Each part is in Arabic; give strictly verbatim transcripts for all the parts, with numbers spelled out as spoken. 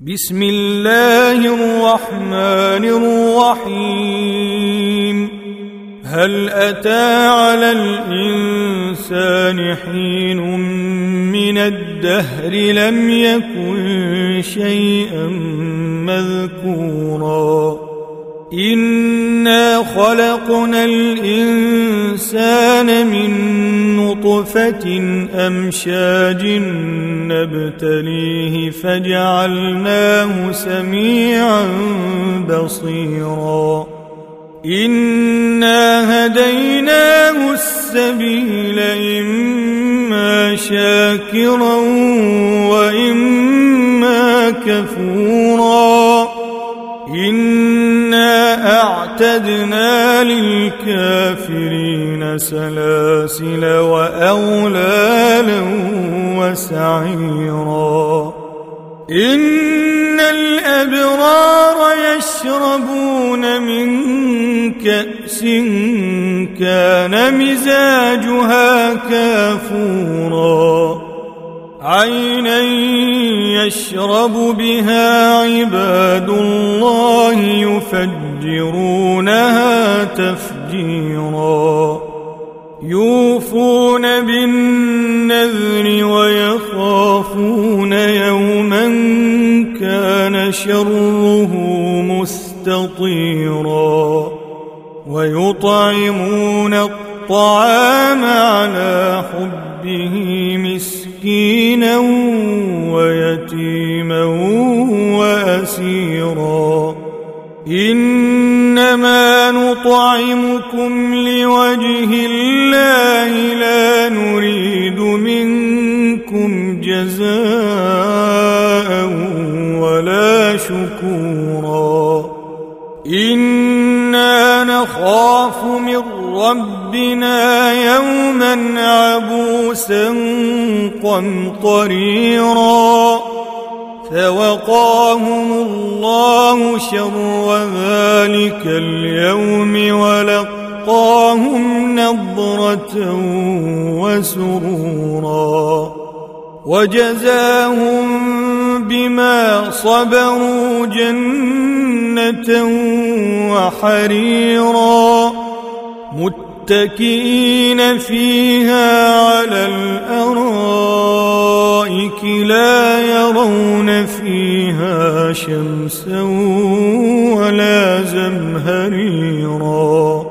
بسم الله الرحمن الرحيم هل أتى على الإنسان حين من الدهر لم يكن شيئا مذكورا إنا خلقنا الإنسان من نطفة أمشاج نبتليه فجعلناه سميعا بصيرا إنا هديناه السبيل إما شاكرا وإما كفورا إنا أعتدنا للكافرين سلاسل وأغلالا وسعيرا إن الأبرار يشربون من كأس كان مزاجها كافورا عينا يشرب بها عباد الله يفجرونها تفجيرا يوفون بالنذر ويخافون يوما كان شره مستطيرا ويطعمون الطعام على حبه مسكينا ويتيما وأسيرا إنما نطعمكم لوجه الله لا نريد منكم جزاء ولا شكورا إنا نخاف من ربنا يوما عبوسا قمطريرا فوقاهم الله شر ذلك اليوم ولقاهم نضرة وسرورا وجزاهم بما صبروا جنة وحريرا متكئين فيها على الأرائك لا يرون فيها شمسا ولا زمهريرا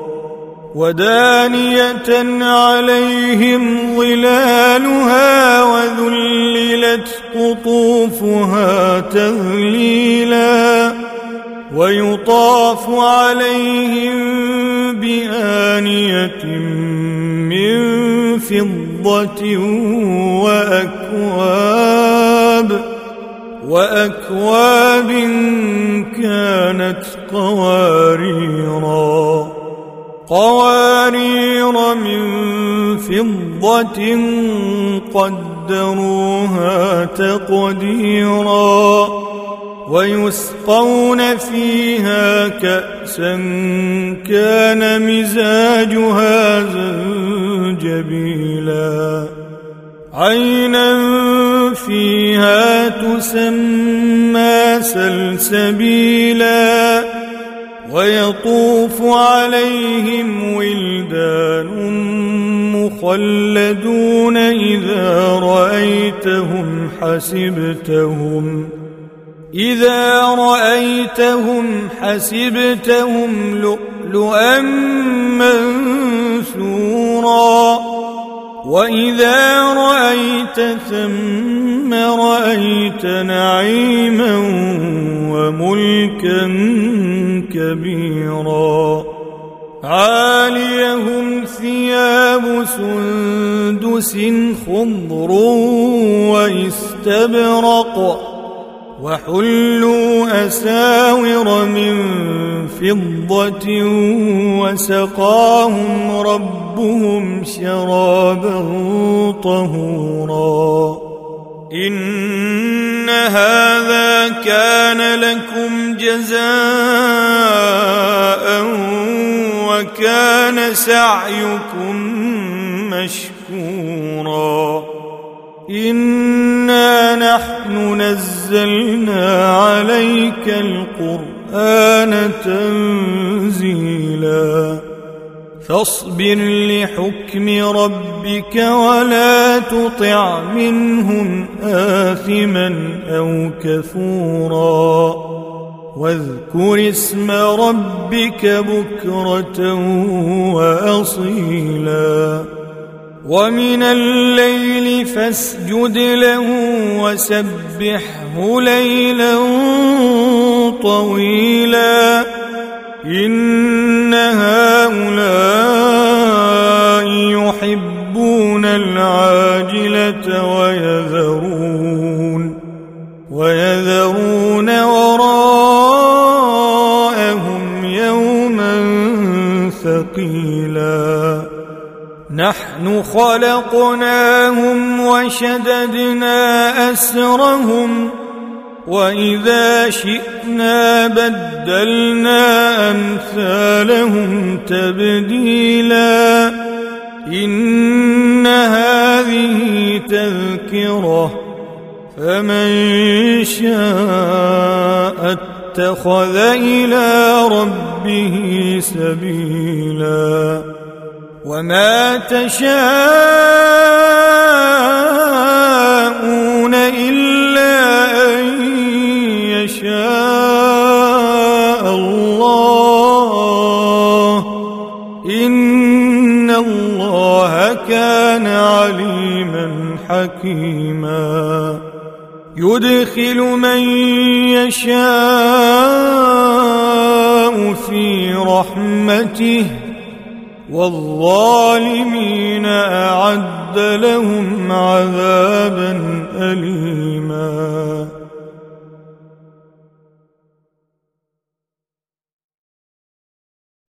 ودانية عليهم ظلالها وذللت قطوفها تذليلا ويطاف عليهم بآنية من فضة وأكواب وأكواب كانت قواريرا قوارير من فضة قدروها تقديرا ويسقون فيها كأسا كان مزاجها زنجبيلا عينا فيها تسمى سلسبيلا ويطوف عليهم ولدان مخلدون إذا رأيتهم حسبتهم إذا رأيتهم حسبتهم لؤلؤا منثورا وإذا رأيت ثم رأيت نعيما وملكا كبيرا عاليهم ثياب سندس خضر واستبرق وحلوا أساور من فضة وسقاهم ربهم شرابا طهورا إن هذا كان لكم جزاء وكان سعيكم مشكورا إنا نحن نزلنا عليك القرآن تنزيلا فاصبر لحكم ربك ولا تطع منهم آثما أو كفورا واذكر اسم ربك بكرة وأصيلا ومن الليل فاسجد له وسبحه ليلا طويلا إن هؤلاء يحبون العاجلة ويذرون ويذرون وراءهم يوما ثقيلا نحن خلقناهم وشددنا أسرهم وإذا شئنا بدلنا أمثالهم تبديلا إن هذه تذكرة فمن شاء اتخذ إلى ربه سبيلا وما تشاءون إلا أن يشاء الله إن الله كان عليما حكيما يدخل من يشاء في رحمته والظالمين أعد لهم عذابا أليما.